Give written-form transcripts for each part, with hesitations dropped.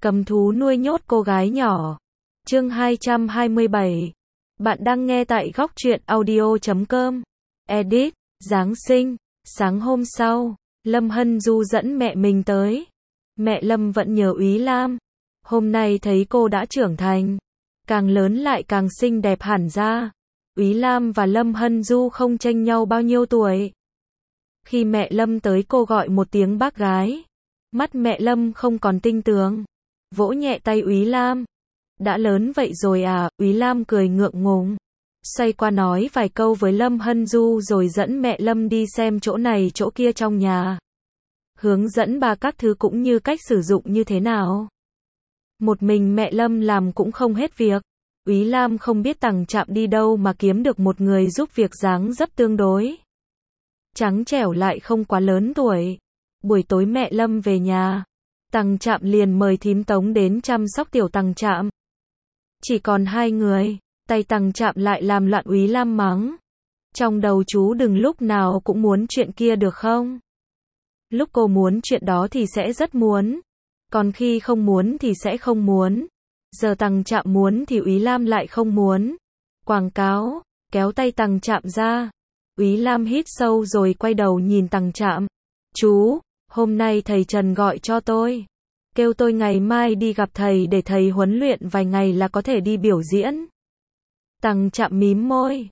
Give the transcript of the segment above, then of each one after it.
Cầm thú nuôi nhốt cô gái nhỏ. Chương 227. Bạn đang nghe tại góc truyện audio.com. Edit. Giáng sinh. Sáng hôm sau, Lâm Hân Du dẫn mẹ mình tới. Mẹ Lâm vẫn nhớ Úy Lam. Hôm nay thấy cô đã trưởng thành, càng lớn lại càng xinh đẹp hẳn ra. Úy Lam và Lâm Hân Du không chênh nhau bao nhiêu tuổi. Khi mẹ Lâm tới, cô gọi một tiếng bác gái. Mắt mẹ Lâm không còn tinh tường, vỗ nhẹ tay Úy Lam. Đã lớn vậy rồi à? Úy Lam cười ngượng ngùng, xoay qua nói vài câu với Lâm Hân Du rồi dẫn mẹ Lâm đi xem chỗ này chỗ kia trong nhà. Hướng dẫn bà các thứ cũng như cách sử dụng như thế nào. Một mình mẹ Lâm làm cũng không hết việc. Úy Lam không biết Tằng Trạm đi đâu mà kiếm được một người giúp việc dáng dấp tương đối trắng trẻo lại không quá lớn tuổi. Buổi tối mẹ Lâm về nhà, Tằng Trạm liền mời thím Tống đến chăm sóc tiểu Tằng Trạm. Chỉ còn hai người, tay Tằng Trạm lại làm loạn. Úy Lam mắng: trong đầu chú đừng lúc nào cũng muốn chuyện kia được không? Lúc cô muốn chuyện đó thì sẽ rất muốn, còn khi không muốn thì sẽ không muốn. Giờ Tằng Trạm muốn thì Úy Lam lại không muốn. Quảng cáo, kéo tay Tằng Trạm ra. Úy Lam hít sâu rồi quay đầu nhìn Tằng Trạm. Chú, hôm nay thầy Trần gọi cho tôi, kêu tôi ngày mai đi gặp thầy để thầy huấn luyện vài ngày là có thể đi biểu diễn. Tằng Trạm mím môi.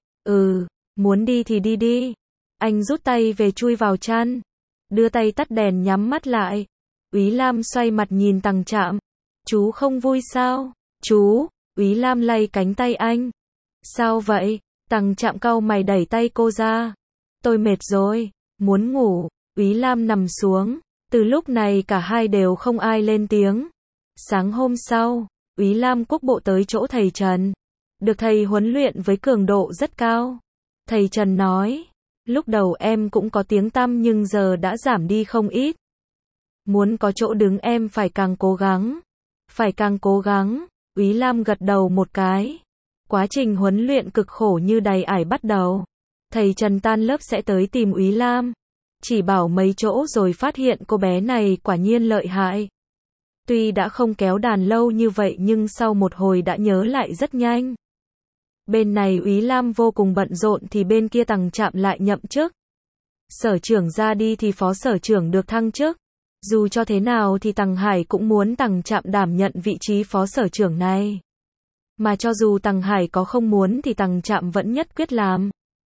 Muốn đi thì đi đi. Anh rút tay về chui vào chăn, đưa tay tắt đèn nhắm mắt lại. Úy Lam xoay mặt nhìn Tằng Trạm. Chú không vui sao? Chú, Úy Lam lay cánh tay anh. Sao vậy? Tằng Trạm cau mày đẩy tay cô ra. Tôi mệt rồi, muốn ngủ. Úy Lam nằm xuống. Từ lúc này cả hai đều không ai lên tiếng. Sáng hôm sau, Úy Lam quốc bộ tới chỗ thầy Trần. Được thầy huấn luyện với cường độ rất cao. Thầy Trần nói, lúc đầu em cũng có tiếng tăm nhưng giờ đã giảm đi không ít. Muốn có chỗ đứng em phải càng cố gắng. Phải càng cố gắng. Úy Lam gật đầu một cái. Quá trình huấn luyện cực khổ như đầy ải bắt đầu. Thầy Trần tan lớp sẽ tới tìm Úy Lam, chỉ bảo mấy chỗ rồi phát hiện cô bé này quả nhiên lợi hại. Tuy đã không kéo đàn lâu như vậy nhưng sau một hồi đã nhớ lại rất nhanh. Bên này Úy Lam vô cùng bận rộn thì bên kia Tằng Trạm lại nhậm chức. Sở trưởng ra đi thì phó sở trưởng được thăng chức. Dù cho thế nào thì Tằng Hải cũng muốn Tằng Trạm đảm nhận vị trí phó sở trưởng này. Mà cho dù Tằng Hải có không muốn thì Tằng Trạm vẫn nhất quyết làm.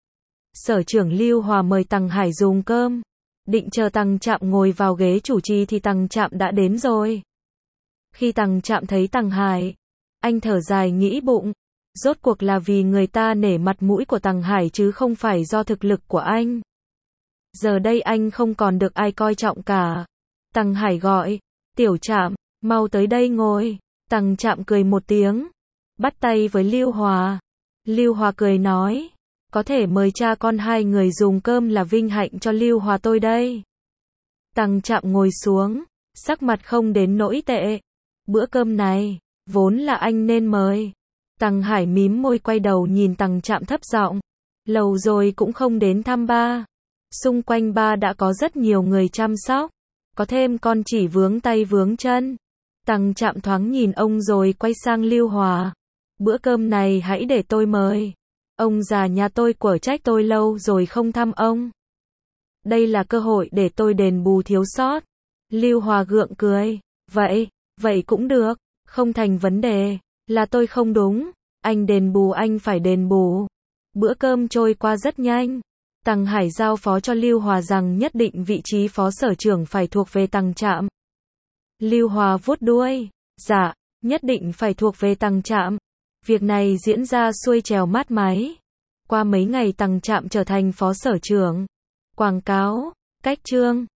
Sở trưởng Lưu Hòa mời Tằng Hải dùng cơm. Định chờ Tằng Trạm ngồi vào ghế chủ trì thì Tằng Trạm đã đến rồi. Khi Tằng Trạm thấy Tằng Hải, anh thở dài nghĩ bụng. Rốt cuộc là vì người ta nể mặt mũi của Tằng Hải chứ không phải do thực lực của anh. Giờ đây anh không còn được ai coi trọng cả. Tằng Hải gọi, Tiểu Trạm, mau tới đây ngồi. Tằng Trạm cười một tiếng, bắt tay với Lưu Hòa. Lưu Hòa cười nói, có thể mời cha con hai người dùng cơm là vinh hạnh cho Lưu Hòa tôi đây. Tằng Trạm ngồi xuống, sắc mặt không đến nỗi tệ. Bữa cơm này, vốn là anh nên mời. Tằng Hải mím môi quay đầu nhìn Tằng Trạm thấp giọng. Lâu rồi cũng không đến thăm ba. Xung quanh ba đã có rất nhiều người chăm sóc. Có thêm con chỉ vướng tay vướng chân. Tằng Trạm thoáng nhìn ông rồi quay sang Lưu Hòa. Bữa cơm này hãy để tôi mời. Ông già nhà tôi quở trách tôi lâu rồi không thăm ông. Đây là cơ hội để tôi đền bù thiếu sót. Lưu Hòa gượng cười. Vậy cũng được. Không thành vấn đề. Là tôi không đúng. Anh đền bù anh phải đền bù. Bữa cơm trôi qua rất nhanh. Tằng Hải giao phó cho Lưu Hòa rằng nhất định vị trí phó sở trưởng phải thuộc về Tằng Trạm. Lưu Hòa vuốt đuôi. Dạ, nhất định phải thuộc về Tằng Trạm. Việc này diễn ra xuôi trèo mát máy. Qua mấy ngày Tằng Trạm trở thành phó sở trưởng. Quảng cáo, cách chương.